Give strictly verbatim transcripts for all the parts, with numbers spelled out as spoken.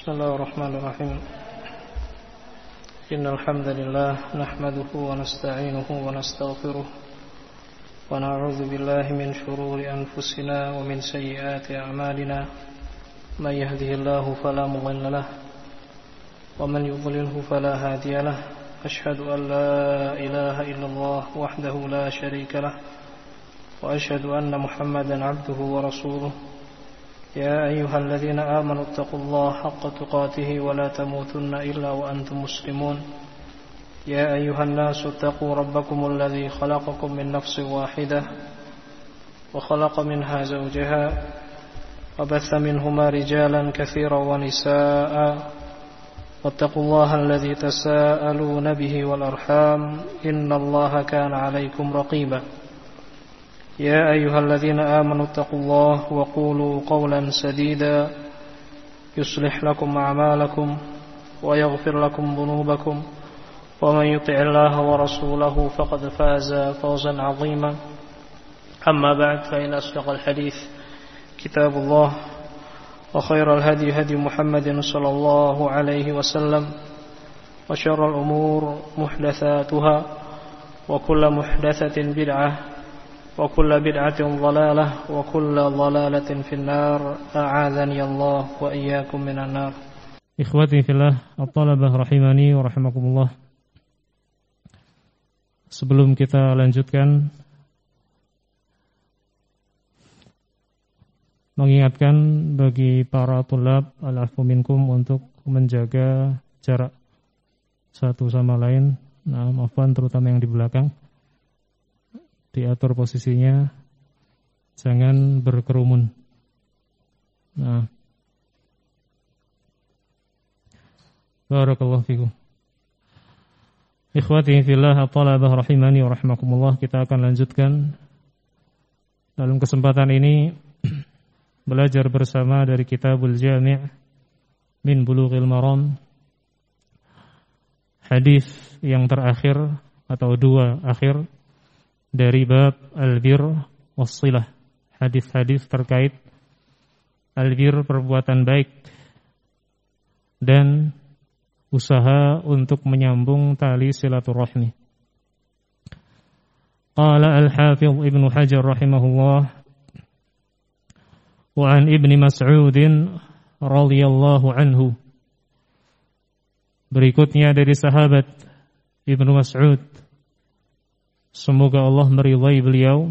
Bismillahirrahmanirrahim. Innal hamdalillah nahmaduhu wa nasta'inuhu wa nastaghfiruh wa na'udzu billahi min shururi anfusina wa min sayyiati a'malina. May yahdihillahu fala mudilla lahu wa man yudlilhu fala hadiya lahu. Ashhadu an la ilaha illallah wahdahu la sharika lahu wa ashhadu anna Muhammadan 'abduhu wa rasuluh. يا أيها الذين آمنوا اتقوا الله حق تقاته ولا تموتن إلا وأنتم مسلمون يا أيها الناس اتقوا ربكم الذي خلقكم من نفس واحدة وخلق منها زوجها وبث منهما رجالا كثيرا ونساء واتقوا الله الذي تساءلون به والأرحام إن الله كان عليكم رقيبا يا أيها الذين آمنوا اتقوا الله وقولوا قولا سديدا يصلح لكم أعمالكم ويغفر لكم ذنوبكم ومن يطع الله ورسوله فقد فاز فوزا عظيما أما بعد فإن أصدق الحديث كتاب الله وخير الهدي هدي محمد صلى الله عليه وسلم وشر الأمور محدثاتها وكل محدثة بدعة وكل بدعة ضلالة وكل ضلالة في النار أعاذني الله وإياكم من النار. Ikhwati fillah, at-talabah rahimani wa rahimakumullah. Sebelum kita lanjutkan, mengingatkan bagi para tulab al-afu minkum untuk menjaga jarak satu sama lain. Nah, maafkan terutama yang di belakang. Diatur posisinya, jangan berkerumun. Nah, barakallahu fikum. Ikhwati fillah, at-talabah rahimani wa rahimakumullah. Kita akan lanjutkan dalam kesempatan ini belajar bersama dari Kitabul Jami' min Bulughil Maram, hadis yang terakhir atau dua akhir dari bab al-bir was-silah, hadis-hadis terkait al-bir, perbuatan baik, dan usaha untuk menyambung tali silaturahmi. Qala al-Hafidh Ibnu Hajar rahimahullah wa an Ibni Mas'ud radhiyallahu anhu. Berikutnya dari sahabat Ibnu Mas'ud, semoga Allah meridai beliau.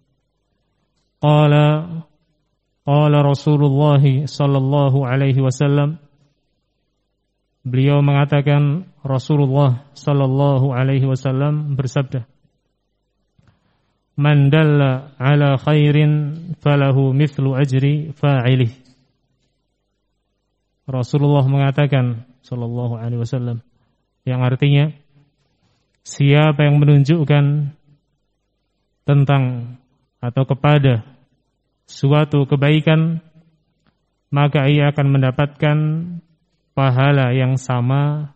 Qala qala Rasulullah sallallahu alaihi wasallam. Beliau mengatakan, Rasulullah sallallahu alaihi wasallam bersabda, Man dalla ala khairin falahu mithlu ajri fa'ilih. Rasulullah mengatakan sallallahu alaihi wasallam, yang artinya, siapa yang menunjukkan tentang atau kepada suatu kebaikan, maka ia akan mendapatkan pahala yang sama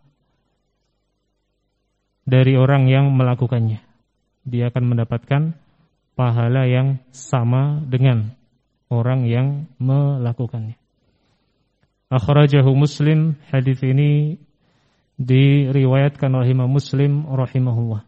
dari orang yang melakukannya. Dia akan mendapatkan pahala yang sama dengan orang yang melakukannya. Akhrajahu Muslim, hadis ini diriwayatkan oleh Imam Muslim rahimahullah.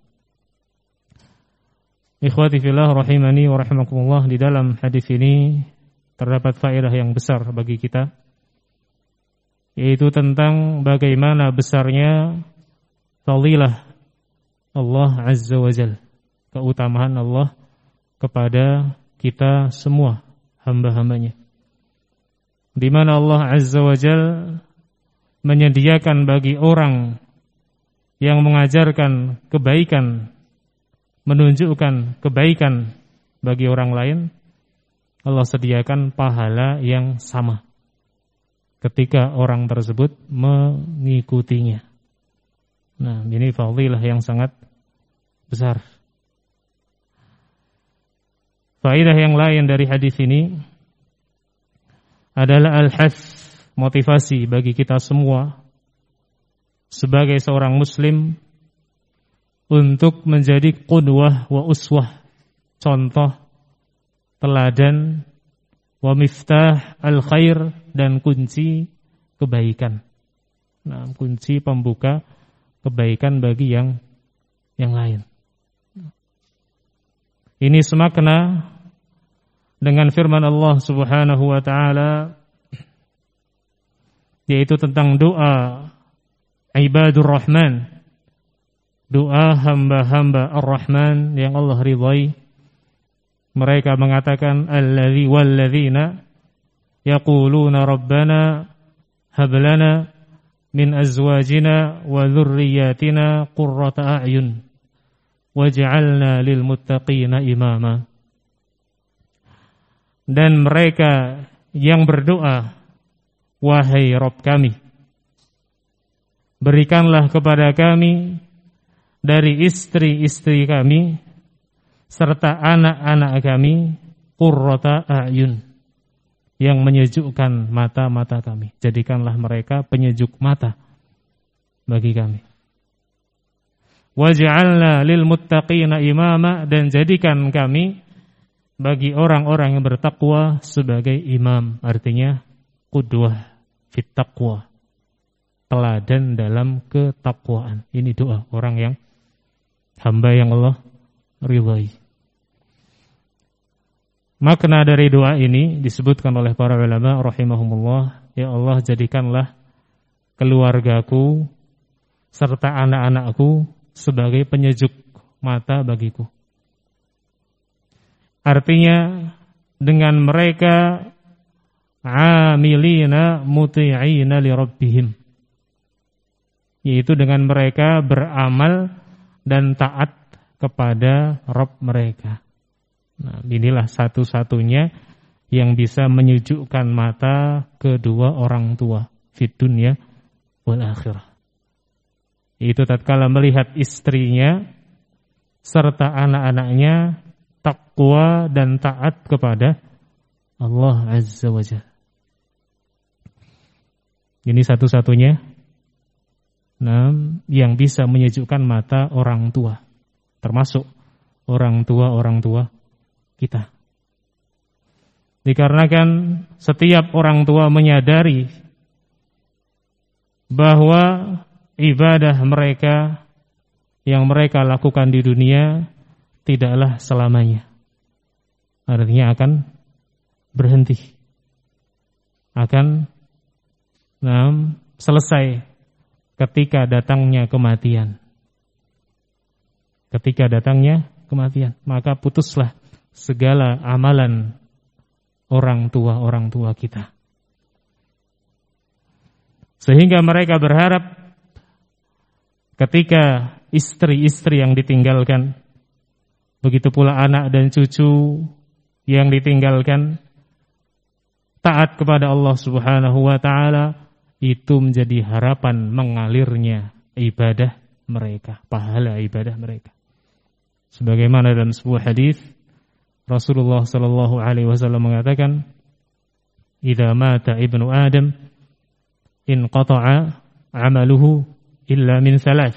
Ikhwati fillah rahimani wa rahimakumullah, di dalam hadis ini terdapat faedah yang besar bagi kita, yaitu tentang bagaimana besarnya fadilah Allah Azza wa Jalla, keutamaan Allah kepada kita semua hamba-hambanya, di mana Allah Azza wa Jalla menyediakan bagi orang yang mengajarkan kebaikan, menunjukkan kebaikan bagi orang lain, Allah sediakan pahala yang sama ketika orang tersebut mengikutinya. Nah, ini fadilah yang sangat besar. Faedah yang lain dari hadis ini adalah al-hath, motivasi bagi kita semua sebagai seorang muslim untuk menjadi qudwah wa uswah, contoh, teladan, wa miftah al-khair, dan kunci kebaikan. Nah, kunci pembuka kebaikan bagi yang yang lain. Ini semakna dengan firman Allah Subhanahu wa taala, yaitu tentang doa ibadur rahman, doa hamba-hamba ar-Rahman yang Allah ridhai. Mereka mengatakan allazi walladzina yaquluna rabbana hab lana min azwajina wa dzurriyyatina qurrata a'yun waj'alna lil muttaqina imama. Dan mereka yang berdoa, wahai Rabb kami, berikanlah kepada kami dari istri-istri kami serta anak-anak kami qurrata a'yun, yang menyejukkan mata-mata kami. Jadikanlah mereka penyejuk mata bagi kami. Waj'alna lil muttaqina imama, dan jadikan kami bagi orang-orang yang bertakwa sebagai imam, artinya qudwah fit taqwa, teladan dalam ketakwaan. Ini doa orang yang hamba yang Allah ridhai. Makna dari doa ini disebutkan oleh para ulama rahimahumullah, ya Allah jadikanlah keluargaku serta anak-anakku sebagai penyejuk mata bagiku. Artinya dengan mereka amilina muti'ina li rabbihim, yaitu dengan mereka beramal dan taat kepada Rabb mereka. Nah, inilah satu-satunya yang bisa menyejukkan mata kedua orang tua fid dunya wal akhirah. Itu tatkala melihat istrinya serta anak-anaknya takwa dan taat kepada Allah Azza wa Jalla. Ini satu-satunya nah, yang bisa menyejukkan mata orang tua, termasuk orang tua-orang tua kita. Dikarenakan setiap orang tua menyadari bahwa ibadah mereka yang mereka lakukan di dunia tidaklah selamanya. Artinya akan berhenti. Akan nah, selesai ketika datangnya kematian. Ketika datangnya kematian, maka putuslah segala amalan orang tua-orang tua kita. Sehingga mereka berharap ketika istri-istri yang ditinggalkan, begitu pula anak dan cucu yang ditinggalkan, taat kepada Allah Subhanahu wa taala, itu menjadi harapan mengalirnya ibadah mereka, pahala ibadah mereka. Sebagaimana dalam sebuah hadis Rasulullah sallallahu alaihi wasallam mengatakan, "Idza mata ibnu Adam inqata'a 'amaluhu illa min thalath."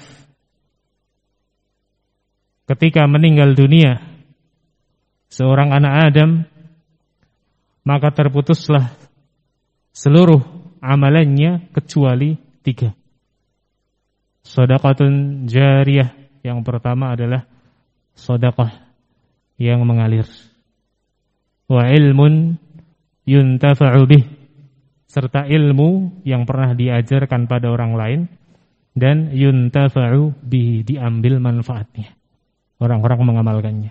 Ketika meninggal dunia seorang anak Adam, maka terputuslah seluruh amalannya kecuali tiga. Shadaqatun jariyah, yang pertama adalah sedekah yang mengalir. Wa ilmun yuntafa'u bih, serta ilmu yang pernah diajarkan pada orang lain dan yuntafa'u bih, diambil manfaatnya, orang-orang mengamalkannya.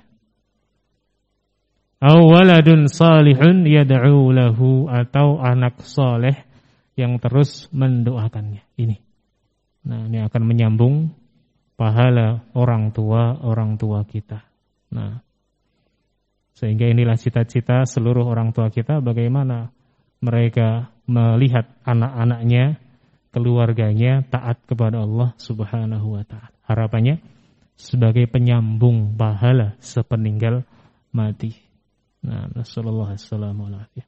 Aw waladun salihun yad'u lahu, atau anak saleh yang terus mendoakannya. Ini. Nah, ini akan menyambung pahala orang tua orang tua kita. Nah, sehingga inilah cita-cita seluruh orang tua kita, bagaimana mereka melihat anak-anaknya, keluarganya taat kepada Allah Subhanahu wa taala. Harapannya sebagai penyambung pahala sepeninggal mati. Nah, nasallallahu alaihi wasallam.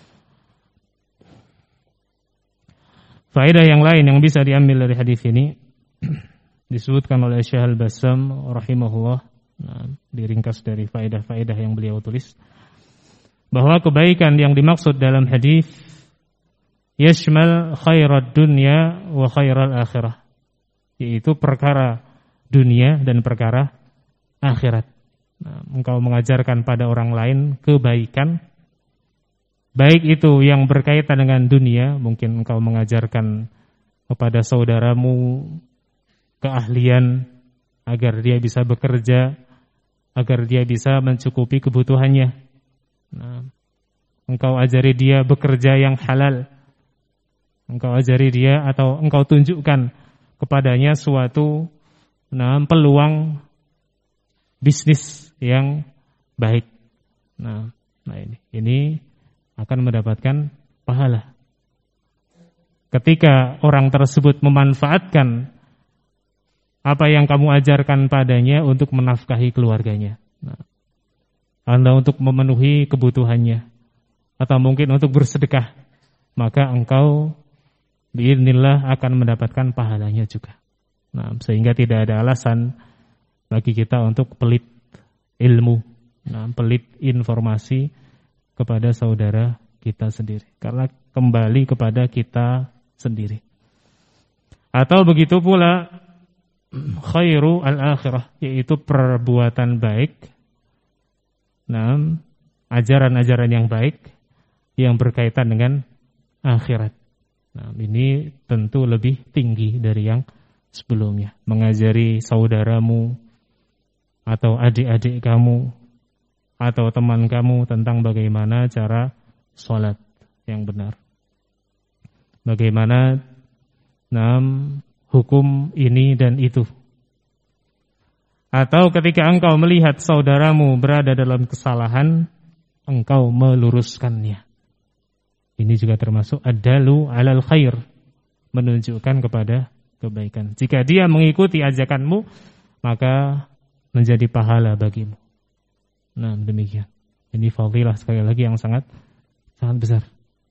Faedah yang lain yang bisa diambil dari hadis ini disebutkan oleh Syekh Al-Bassam rahimahullah. Nah, diringkas dari faedah-faedah yang beliau tulis, bahwa kebaikan yang dimaksud dalam hadis yashmal khairat dunya wa khairal akhirah, yaitu perkara dunia dan perkara akhirat. Nah, engkau mengajarkan pada orang lain kebaikan, baik itu yang berkaitan dengan dunia, mungkin engkau mengajarkan kepada saudaramu keahlian agar dia bisa bekerja, agar dia bisa mencukupi kebutuhannya. Nah, engkau ajari dia bekerja yang halal. Engkau ajari dia atau engkau tunjukkan kepadanya suatu nah, peluang bisnis yang baik. Nah, nah ini, ini akan mendapatkan pahala. Ketika orang tersebut memanfaatkan apa yang kamu ajarkan padanya untuk menafkahi keluarganya, nah, atau untuk memenuhi kebutuhannya, atau mungkin untuk bersedekah, maka engkau biidznillah akan mendapatkan pahalanya juga. Nah, sehingga tidak ada alasan bagi kita untuk pelit ilmu, nah, pelit informasi kepada saudara kita sendiri, karena kembali kepada kita sendiri. Atau begitu pula khairu al-akhirah, yaitu perbuatan baik, nah, ajaran-ajaran yang baik yang berkaitan dengan akhirat. Nah, ini tentu lebih tinggi dari yang sebelumnya. Mengajari saudaramu atau adik-adik kamu atau teman kamu tentang bagaimana cara sholat yang benar, bagaimana nam hukum ini dan itu. Atau ketika engkau melihat saudaramu berada dalam kesalahan, engkau meluruskannya. Ini juga termasuk ad-dalu 'alal khair, menunjukkan kepada kebaikan. Jika dia mengikuti ajakanmu, maka menjadi pahala bagimu. Nah, demikian. Ini fadilah sekali lagi yang sangat sangat besar.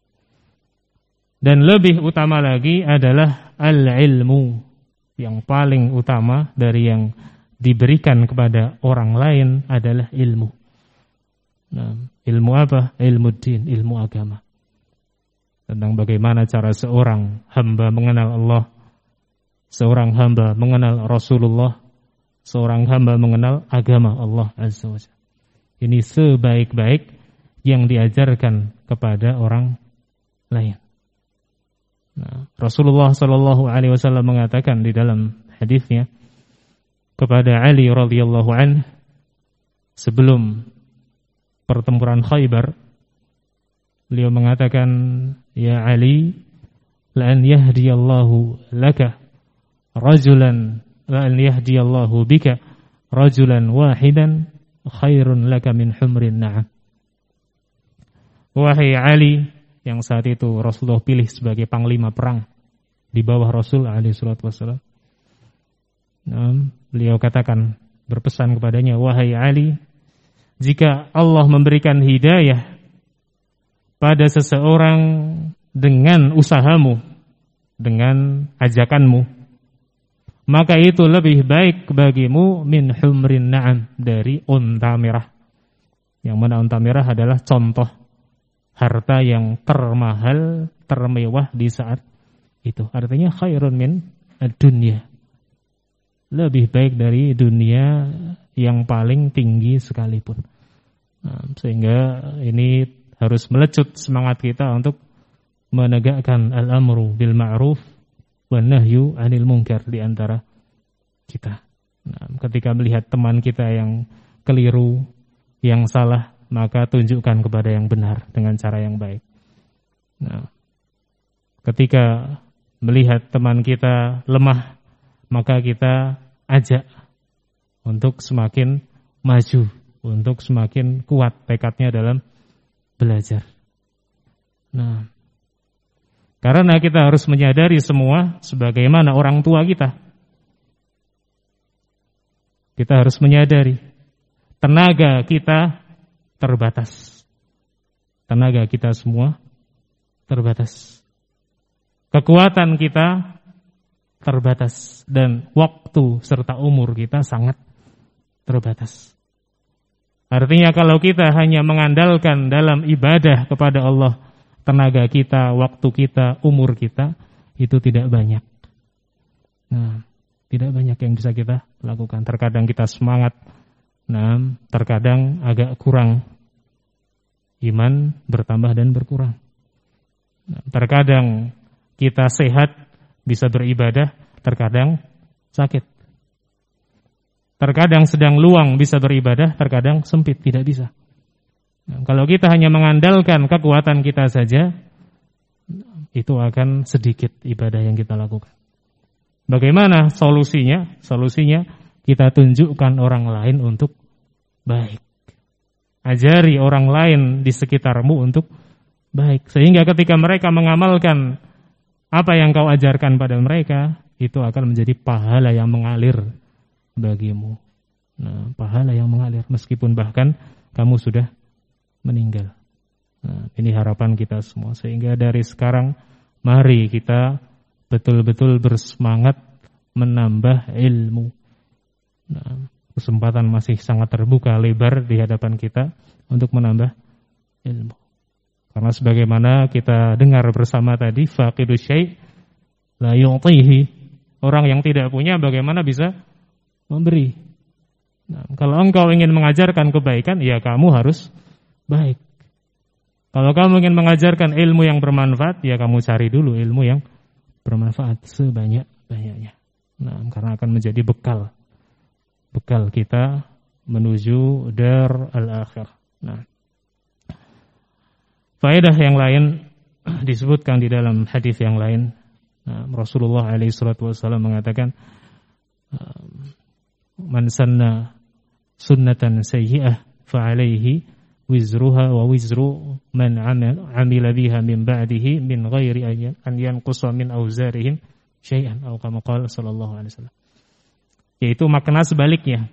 Dan lebih utama lagi adalah al-ilmu, yang paling utama dari yang diberikan kepada orang lain adalah ilmu. Nah, ilmu apa? Ilmu din, ilmu agama. Tentang bagaimana cara seorang hamba mengenal Allah, seorang hamba mengenal Rasulullah, seorang hamba mengenal agama Allah Azza wa Jalla. Ini sebaik-baik yang diajarkan kepada orang lain. Nah, Rasulullah Shallallahu Alaihi Wasallam mengatakan di dalam hadisnya kepada Ali radhiyallahu anhu sebelum pertempuran Khaybar, beliau mengatakan, ya Ali, la an yahdiyallahu laka rajulan, la an yahdiyallahu bika rajulan wahidan khairun laka min humrin na'am. Wahai Ali, yang saat itu Rasulullah pilih sebagai panglima perang di bawah Rasul alaihi salatu wasallam. Nah, beliau katakan, berpesan kepadanya, wahai Ali, jika Allah memberikan hidayah pada seseorang dengan usahamu, dengan ajakanmu, maka itu lebih baik bagimu min humrin na'am, dari unta merah. Yang mana unta merah adalah contoh harta yang termahal, termewah di saat itu. Artinya khairun min ad-dunya, lebih baik dari dunia yang paling tinggi sekalipun. Nah, sehingga ini harus melecut semangat kita untuk menegakkan al-amru bil ma'ruf wan nahyu 'anil munkar di antara kita. Nah, ketika melihat teman kita yang keliru, yang salah, maka tunjukkan kepada yang benar dengan cara yang baik. Nah, ketika melihat teman kita lemah, maka kita ajak untuk semakin maju, untuk semakin kuat tekadnya dalam belajar. Nah, karena kita harus menyadari semua sebagaimana orang tua kita. Kita harus menyadari tenaga kita terbatas. Tenaga kita semua terbatas. Kekuatan kita terbatas dan waktu serta umur kita sangat terbatas. Artinya kalau kita hanya mengandalkan dalam ibadah kepada Allah tenaga kita, waktu kita, umur kita itu tidak banyak. Nah, tidak banyak yang bisa kita lakukan. Terkadang kita semangat, nah, terkadang agak kurang. Iman bertambah dan berkurang. Nah, terkadang kita sehat, bisa beribadah, terkadang sakit. Terkadang sedang luang bisa beribadah, terkadang sempit, tidak bisa. Nah, kalau kita hanya mengandalkan kekuatan kita saja, itu akan sedikit ibadah yang kita lakukan. Bagaimana solusinya? Solusinya kita tunjukkan orang lain untuk baik. Ajari orang lain di sekitarmu untuk baik. Sehingga ketika mereka mengamalkan apa yang kau ajarkan pada mereka, itu akan menjadi pahala yang mengalir bagimu. Nah, pahala yang mengalir meskipun bahkan kamu sudah meninggal. Nah, ini harapan kita semua. Sehingga dari sekarang mari kita betul-betul bersemangat menambah ilmu. Nah, kesempatan masih sangat terbuka lebar di hadapan kita untuk menambah ilmu. Karena sebagaimana kita dengar bersama tadi, faqidu syai' la yu'tihi. Orang yang tidak punya bagaimana bisa memberi. Nah, kalau engkau ingin mengajarkan kebaikan, ya kamu harus baik. Kalau kamu ingin mengajarkan ilmu yang bermanfaat, ya kamu cari dulu ilmu yang bermanfaat sebanyak-banyaknya. Nah, karena akan menjadi bekal. Bekal kita menuju dar al-akhir. Nah, faedah yang lain disebutkan di dalam hadis yang lain. Nah, Rasulullah alaihi salatu wasallam mengatakan, man sanna sunnatan sayyi'ah fa alaihi wizruha wa wizru man amila biha min ba'dihi min ghairi an yanqusa min auzarihim syai'an atau kama qala sallallahu alaihi wasallam. Yaitu makna sebaliknya,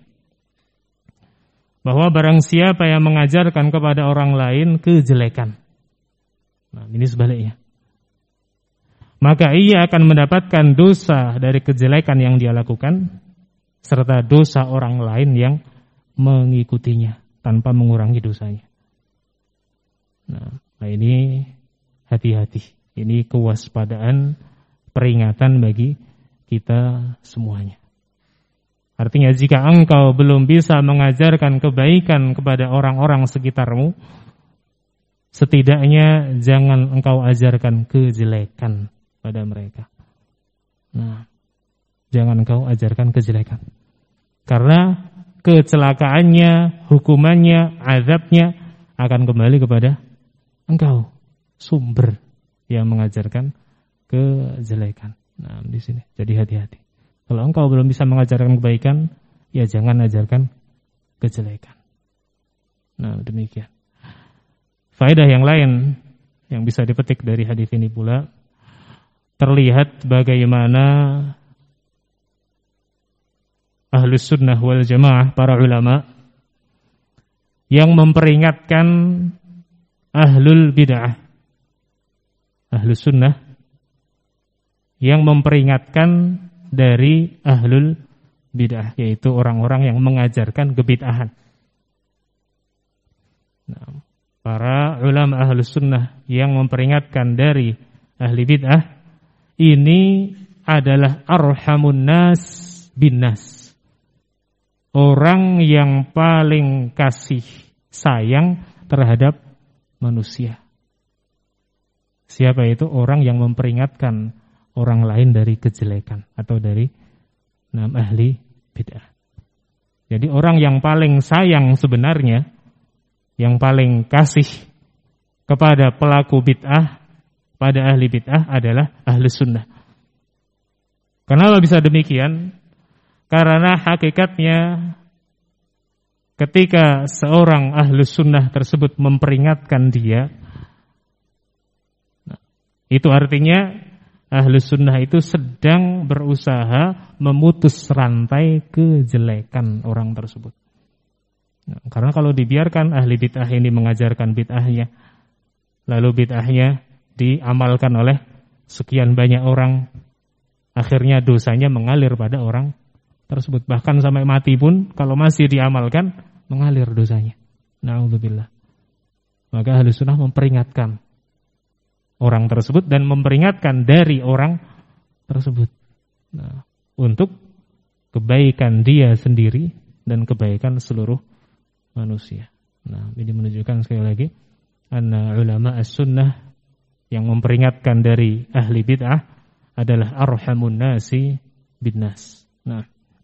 bahwa barang siapa yang mengajarkan kepada orang lain kejelekan, nah ini sebaliknya, maka ia akan mendapatkan dosa dari kejelekan yang dia lakukan serta dosa orang lain yang mengikutinya tanpa mengurangi dosanya. Nah, nah ini hati-hati. Ini kewaspadaan, peringatan bagi kita semuanya. Artinya jika engkau belum bisa mengajarkan kebaikan kepada orang-orang sekitarmu, setidaknya jangan engkau ajarkan kejelekan pada mereka. Nah, jangan engkau ajarkan kejelekan. Karena kecelakaannya, hukumannya, azabnya akan kembali kepada engkau, sumber yang mengajarkan kejelekan. Nah, di sini. Jadi hati-hati. Kalau engkau belum bisa mengajarkan kebaikan, ya jangan ajarkan kejelekan. Nah, demikian. Faedah yang lain yang bisa dipetik dari hadis ini pula, terlihat bagaimana Ahlus Sunnah wal Jamaah, para ulama yang memperingatkan Ahlul Bid'ah. Ahlus Sunnah yang memperingatkan dari Ahlul Bid'ah, yaitu orang-orang yang mengajarkan kebid'ahan. Nah, para ulama Ahlus Sunnah yang memperingatkan dari Ahli Bid'ah ini adalah arhamun nas bin nas. Orang yang paling kasih sayang terhadap manusia. Siapa itu? Orang yang memperingatkan orang lain dari kejelekan atau dari nam ahli bid'ah. Jadi orang yang paling sayang sebenarnya, yang paling kasih kepada pelaku bid'ah, pada ahli bid'ah adalah ahli sunnah. Kenapa bisa demikian? Karena hakikatnya ketika seorang ahlus sunnah tersebut memperingatkan dia, itu artinya ahlus sunnah itu sedang berusaha memutus rantai kejelekan orang tersebut. Nah, karena kalau dibiarkan ahli bid'ah ini mengajarkan bid'ahnya, lalu bid'ahnya diamalkan oleh sekian banyak orang, akhirnya dosanya mengalir pada orang tersebut. Bahkan sampai mati pun kalau masih diamalkan, mengalir dosanya. Na'udzubillah. Maka ahli sunnah memperingatkan orang tersebut dan memperingatkan dari orang tersebut. Nah, untuk kebaikan dia sendiri dan kebaikan seluruh manusia. Nah, ini menunjukkan sekali lagi anna ulama as-sunnah yang memperingatkan dari ahli bid'ah adalah arhamun nasi bin nas. Nah,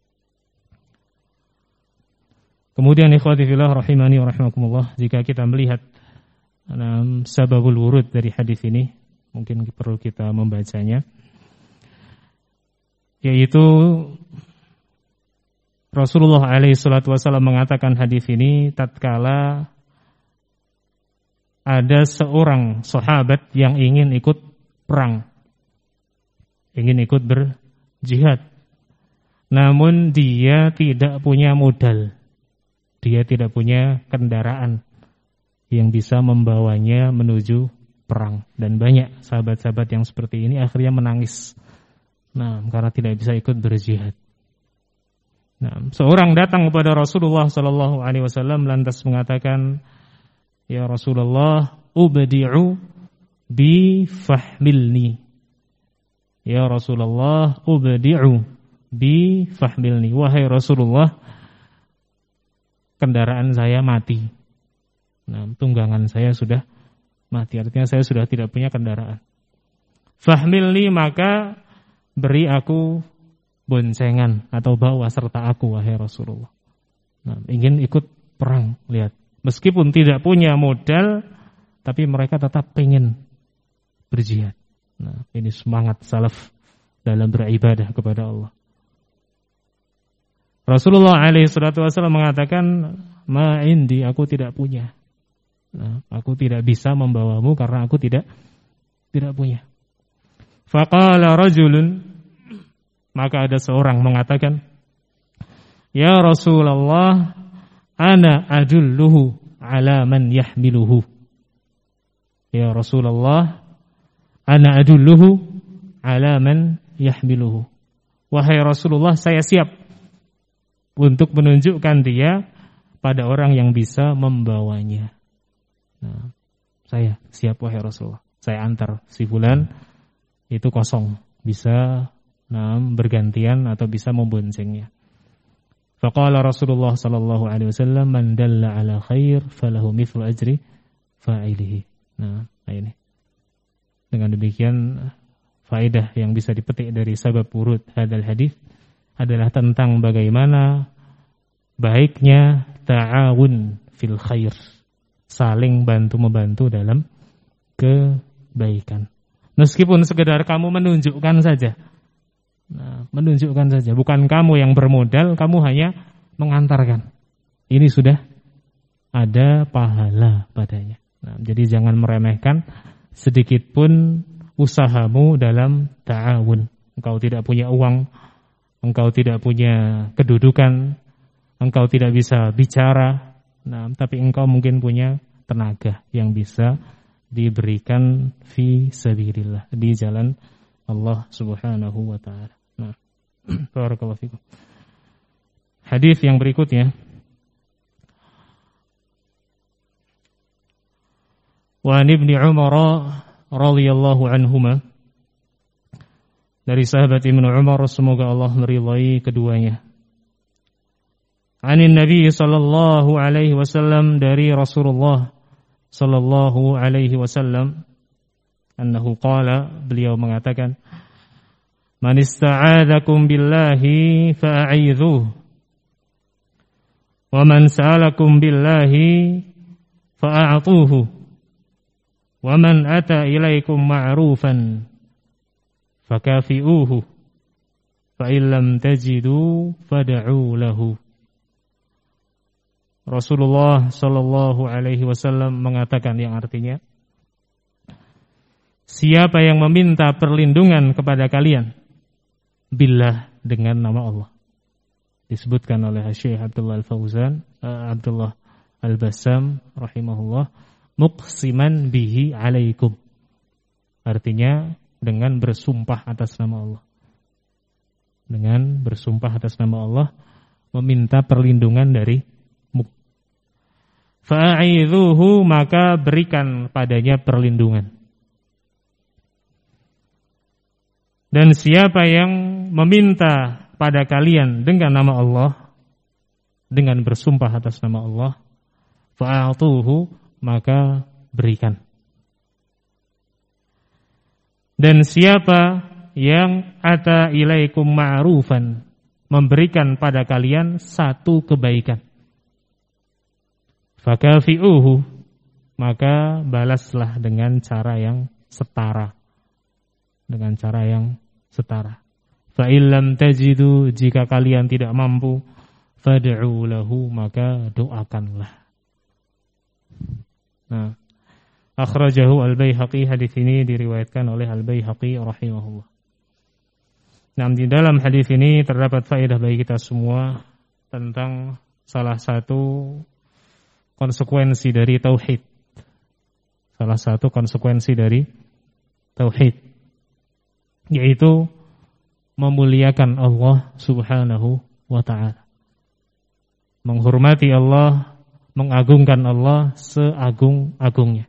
kemudian ikhwati fillah rahimani wa rahimakumullah, jika kita melihat um, sababul wurud dari hadis ini, mungkin perlu kita membacanya, yaitu Rasulullah alaihi salatu wasallam mengatakan hadis ini tatkala ada seorang sahabat yang ingin ikut perang, ingin ikut berjihad, namun dia tidak punya modal, dia tidak punya kendaraan yang bisa membawanya menuju perang. Dan banyak sahabat-sahabat yang seperti ini akhirnya menangis, nah, karena tidak bisa ikut berjihad. Nah, seorang datang kepada Rasulullah sallallahu alaihi wasallam lantas mengatakan, "Ya Rasulullah, ubdi'u bi fahmilni." Ya Rasulullah, ubdi'u bi fahmilni. Wahai Rasulullah, kendaraan saya mati. Nah, tunggangan saya sudah mati, artinya saya sudah tidak punya kendaraan. Fahmilni, maka beri aku boncengan atau bawa serta aku, wahai Rasulullah. Nah, ingin ikut perang, lihat. Meskipun tidak punya modal, tapi mereka tetap ingin berjihad. Nah, ini semangat salaf dalam beribadah kepada Allah. Rasulullah alaihi salatu wasallam mengatakan, "Ma indi, aku tidak punya. Nah, aku tidak bisa membawamu karena aku tidak tidak punya." Faqala rajulun, maka ada seorang mengatakan, "Ya Rasulullah, ana adulluhu ala man yahmiluhu." Ya Rasulullah, ana adulluhu ala man yahmiluhu. Wahai Rasulullah, saya siap untuk menunjukkan dia pada orang yang bisa membawanya. Nah, saya siap wahai Rasulullah. Saya antar si fulan itu kosong, bisa nah, bergantian atau bisa memboncengnya. Faqala Rasulullah sallallahu alaihi wasallam, "Man dalla ala khair falahu mithlu ajri fa'ilihi." Nah, ini. Dengan demikian faedah yang bisa dipetik dari sabab wurud hadal hadis adalah tentang bagaimana baiknya ta'awun fil khair, saling bantu-membantu dalam kebaikan. Meskipun sekedar kamu menunjukkan saja. Nah, menunjukkan saja, bukan kamu yang bermodal, kamu hanya mengantarkan. Ini sudah ada pahala padanya. Nah, jadi jangan meremehkan sedikit pun usahamu dalam ta'awun. Engkau tidak punya uang, engkau tidak punya kedudukan, engkau tidak bisa bicara, nah, tapi engkau mungkin punya tenaga yang bisa diberikan fi sabilillah, di jalan Allah Subhanahu wa taala. Nah, barakallahu fikum. Hadis yang berikutnya, wa an Ibnu Umar radhiyallahu anhuma, dari sahabat Ibnu Umar, semoga Allah meridai keduanya. Anin Nabi sallallahu alaihi wasallam, dari Rasulullah sallallahu alaihi wasallam, annahu qala, beliau mengatakan, "Man ista'adzakum billahi fa'idzuh, wa man sa'alakum billahi fa'atuhu, wa man ata ilaikum ma'rufan fakafi'uhu, fa illam tajidu fad'u lahu." Rasulullah sallallahu alaihi wasallam mengatakan, yang artinya, siapa yang meminta perlindungan kepada kalian, billah, dengan nama Allah. Disebutkan oleh Syekh Abdullah Al-Fauzan, uh, Abdullah Al-Bassam rahimahullah, muqsiman bihi alaikum. Artinya dengan bersumpah atas nama Allah. Dengan bersumpah atas nama Allah, meminta perlindungan dari fa'idzuhu, maka berikan padanya perlindungan. Dan siapa yang meminta pada kalian dengan nama Allah, dengan bersumpah atas nama Allah, fa'atuhu, maka berikan. Dan siapa yang ata ilaikum ma'rufan, memberikan pada kalian satu kebaikan, fakafi'uhu, maka balaslah dengan cara yang setara. Dengan cara yang setara. Fa illam tajidu, jika kalian tidak mampu, fad'u lahu, maka doakanlah. Nah, akhrajahu Al-Baihaqi, hadis ini diriwayatkan oleh Al-Baihaqi rahimahullah. Nah, di dalam hadis ini terdapat faedah bagi kita semua tentang salah satu konsekuensi dari tauhid. Salah satu konsekuensi dari tauhid, yaitu memuliakan Allah Subhanahu wa ta'ala. Menghormati Allah, mengagungkan Allah seagung-agungnya.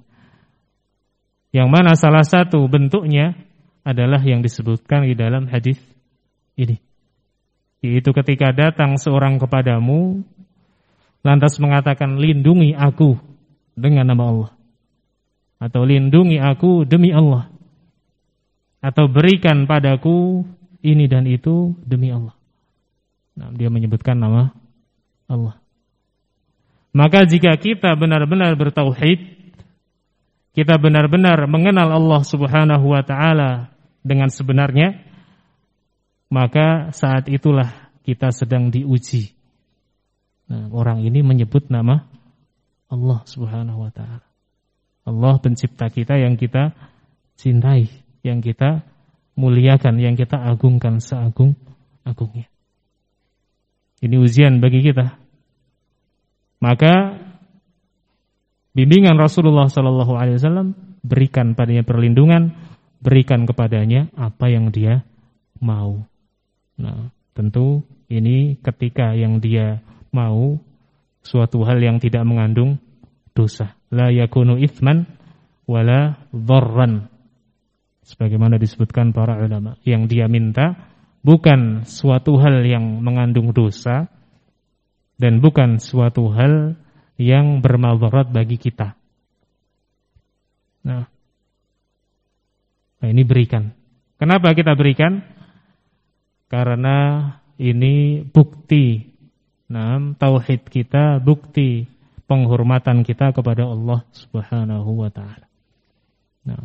Yang mana salah satu bentuknya adalah yang disebutkan di dalam hadis ini, yaitu ketika datang seorang kepadamu lantas mengatakan, lindungi aku dengan nama Allah, atau lindungi aku demi Allah, atau berikan padaku ini dan itu demi Allah. Nah, dia menyebutkan nama Allah. Maka jika kita benar-benar bertauhid, kita benar-benar mengenal Allah Subhanahu wa ta'ala dengan sebenarnya, maka saat itulah kita sedang diuji. Nah, orang ini menyebut nama Allah Subhanahu wa ta'ala. Allah pencipta kita yang kita cintai, yang kita muliakan, yang kita agungkan seagung-agungnya. Ini ujian bagi kita. Maka bimbingan Rasulullah sallallahu alaihi wasallam, berikan padanya perlindungan, berikan kepadanya apa yang dia mau. Nah, tentu ini ketika yang dia mau suatu hal yang tidak mengandung dosa. La yakunu ithman wala dharran. Sebagaimana disebutkan para ulama, yang dia minta bukan suatu hal yang mengandung dosa dan bukan suatu hal yang bermadarat bagi kita. Nah, nah ini berikan. Kenapa kita berikan? Karena ini bukti, nah, tauhid kita, bukti penghormatan kita kepada Allah Subhanahu wa ta'ala. Nah,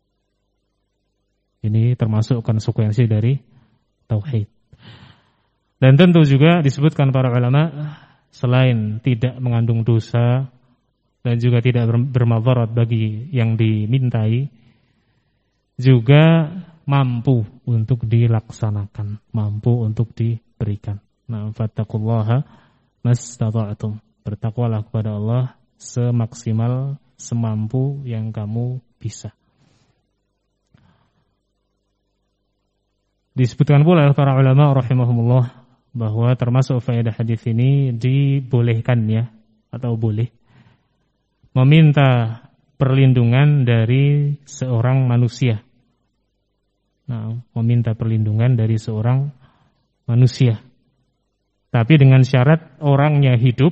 ini termasuk konsekuensi dari tauhid. Dan tentu juga disebutkan para ulama, selain tidak mengandung dosa dan juga tidak bermadarat bagi yang dimintai, juga mampu untuk dilaksanakan, mampu untuk diberikan. Nah, fattaqullaha mastata'tum. Bertakwalah kepada Allah semaksimal, semampu yang kamu bisa. Disebutkan pula oleh para ulama rahimahumullah bahwa termasuk faedah hadis ini dibolehkan ya, atau boleh meminta perlindungan dari seorang manusia. Nah, meminta perlindungan dari seorang manusia. Tapi dengan syarat orangnya hidup,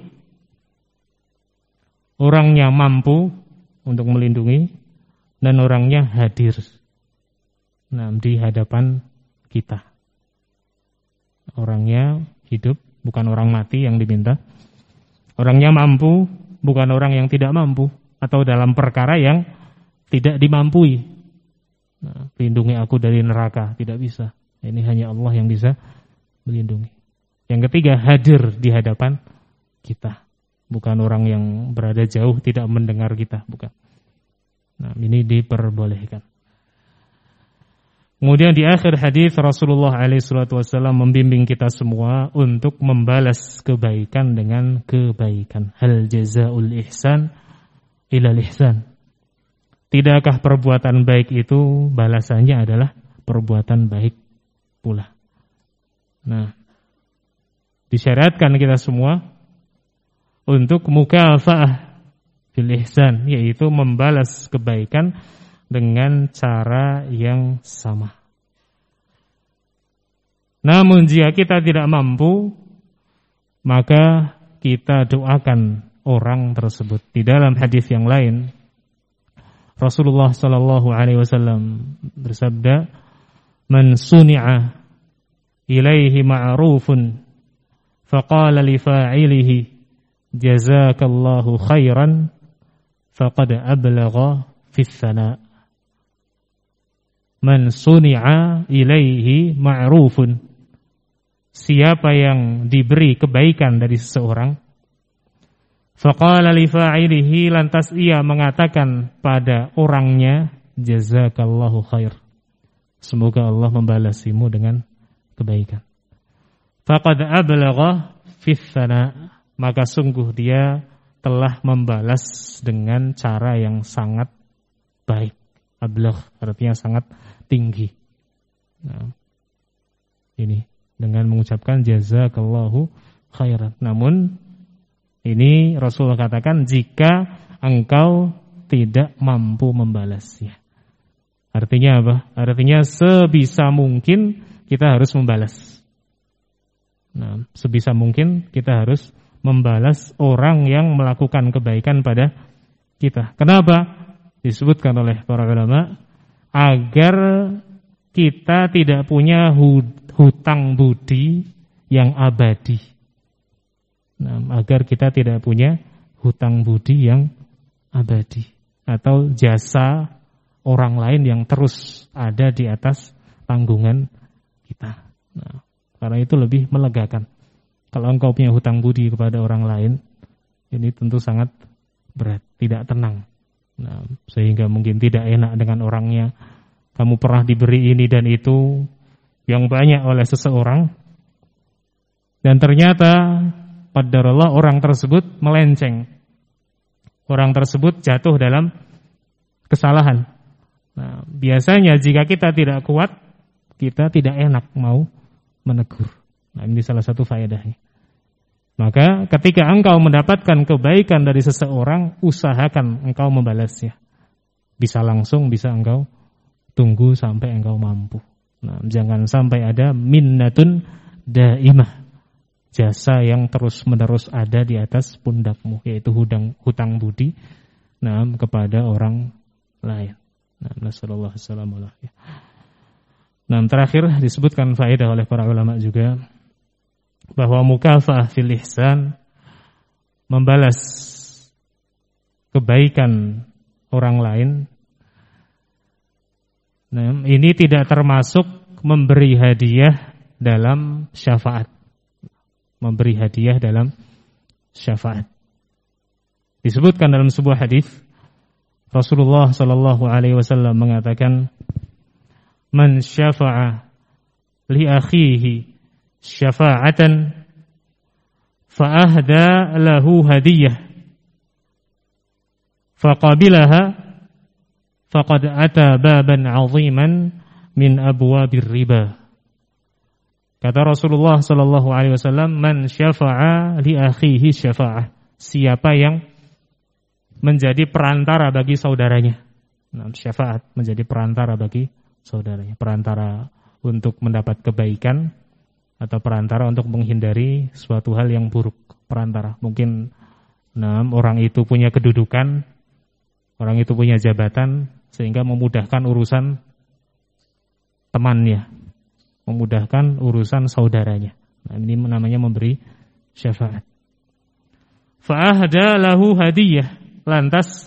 orangnya mampu untuk melindungi, dan orangnya hadir, nah, di hadapan kita. Orangnya hidup, bukan orang mati yang diminta. Orangnya mampu, bukan orang yang tidak mampu, atau dalam perkara yang tidak dimampui. Nah, lindungi aku dari neraka, tidak bisa. Ini hanya Allah yang bisa melindungi. Yang ketiga, hadir di hadapan kita. Bukan orang yang berada jauh, tidak mendengar kita, bukan. Nah, ini diperbolehkan. Kemudian di akhir hadis Rasulullah alaihi salatu wasallam membimbing kita semua untuk membalas kebaikan dengan kebaikan. Hal jazaul ihsan ilal ihsan. Tidakkah perbuatan baik itu balasannya adalah perbuatan baik pula. Nah, disyariatkan kita semua untuk mukafaah fil ihsan, yaitu membalas kebaikan dengan cara yang sama. Namun jika kita tidak mampu, maka kita doakan orang tersebut. Di dalam hadis yang lain, Rasulullah sallallahu alaihi wasallam bersabda, "Man suni'a ilaihi ma'rufun faqala li fa'ilihi jazakallahu khairan faqad ablagha fis sana." Man suni'a ilaihi ma'rufun, siapa yang diberi kebaikan dari seseorang, faqala li fa'ilihi, lantas ia mengatakan pada orangnya, jazakallahu khair, semoga Allah membalasimu dengan kebaikan. Faqad ablagha fis sana, maka sungguh dia telah membalas dengan cara yang sangat baik. Ablagh artinya sangat tinggi. Nah, ini dengan mengucapkan jazakallahu khairan. Namun ini Rasulullah katakan jika engkau tidak mampu membalasnya. Artinya apa? Artinya sebisa mungkin kita harus membalas. Nah, sebisa mungkin kita harus membalas orang yang melakukan kebaikan pada kita. Kenapa? Disebutkan oleh para ulama agar kita tidak punya hutang budi yang abadi. Nah, agar kita tidak punya hutang budi yang abadi atau jasa orang lain yang terus ada di atas tanggungan kita. Nah, karena itu lebih melegakan. Kalau engkau punya hutang budi kepada orang lain, ini tentu sangat berat, tidak tenang. Nah, sehingga mungkin tidak enak dengan orangnya. Kamu pernah diberi ini dan itu yang banyak oleh seseorang, dan ternyata qadarullah orang tersebut melenceng, orang tersebut jatuh dalam kesalahan. Nah, biasanya jika kita tidak kuat, kita tidak enak mau menegur. Nah, ini salah satu faedahnya. Maka ketika engkau mendapatkan kebaikan dari seseorang, usahakan engkau membalasnya. Bisa langsung, bisa engkau tunggu sampai engkau mampu. Nah, jangan sampai ada minnatun daimah, jasa yang terus-menerus ada di atas pundakmu, yaitu hutang, hutang budi nah, kepada orang lain. Nah, nasallallahu alaihi wasallam. Nah, terakhir disebutkan faedah oleh para ulama juga bahwa mukafa'ah fil ihsan, membalas kebaikan orang lain, nah, ini tidak termasuk memberi hadiah dalam syafaat. Memberi hadiah dalam syafaat. Disebutkan dalam sebuah hadis, Rasulullah sallallahu alaihi wasallam mengatakan, "Man syafa'a li akhihi syafa'atan fa ahda lahu hadiyah faqabilaha faqad ata baban 'aziman min abwabir riba." Kata Rasulullah sallallahu alaihi wasallam, "Man syafa'a li akhihi syafa'ah." Siapa yang menjadi perantara bagi saudaranya. Nah, syafaat menjadi perantara bagi saudaranya, perantara untuk mendapat kebaikan atau perantara untuk menghindari suatu hal yang buruk. Perantara, mungkin nah, orang itu punya kedudukan, orang itu punya jabatan, sehingga memudahkan urusan temannya, memudahkan urusan saudaranya. Nah, ini namanya memberi syafaat. Fa'ahda lahu hadiyah, lantas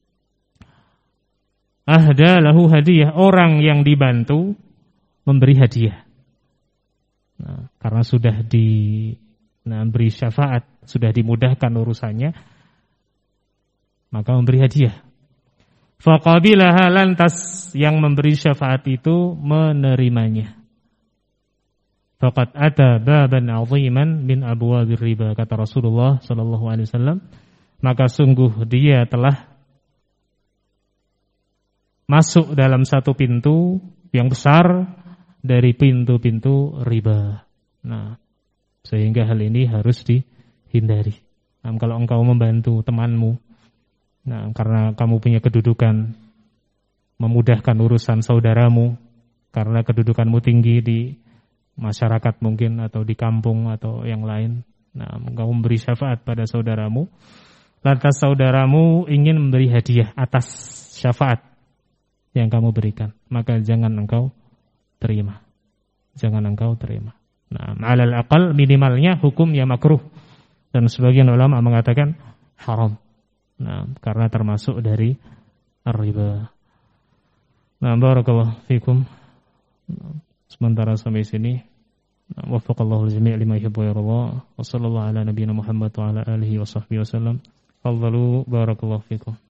ahda lahu hadiyah, orang yang dibantu memberi hadiah. Nah, karena sudah diberi syafaat, sudah dimudahkan urusannya, maka memberi hadiah. Faqabilaha, lantas yang memberi syafaat itu menerimanya. Faqad ata baban 'aziman min abwabir riba, kata Rasulullah sallallahu alaihi wasallam, maka sungguh dia telah masuk dalam satu pintu yang besar dari pintu-pintu riba. Nah, sehingga hal ini harus dihindari. Nah, kalau engkau membantu temanmu, nah, karena kamu punya kedudukan, memudahkan urusan saudaramu, karena kedudukanmu tinggi di masyarakat mungkin atau di kampung atau yang lain. Nah, engkau memberi syafaat pada saudaramu, lantas saudaramu ingin memberi hadiah atas syafaat yang kamu berikan, maka jangan engkau terima. Jangan engkau terima. Nah, alal aqal minimalnya hukumnya makruh, dan sebagian ulama mengatakan haram. Nah, karena termasuk dari ar-riba. Nah, barakallahu fikum. Sementara sampai sini, waffaqallahu al-jami' lima yuhibbu wa yarda. Wa sallallahu ala nabiyyina Muhammad wa ala alihi wa sahbihi wasallam. Fadhalu barakallahu fikum.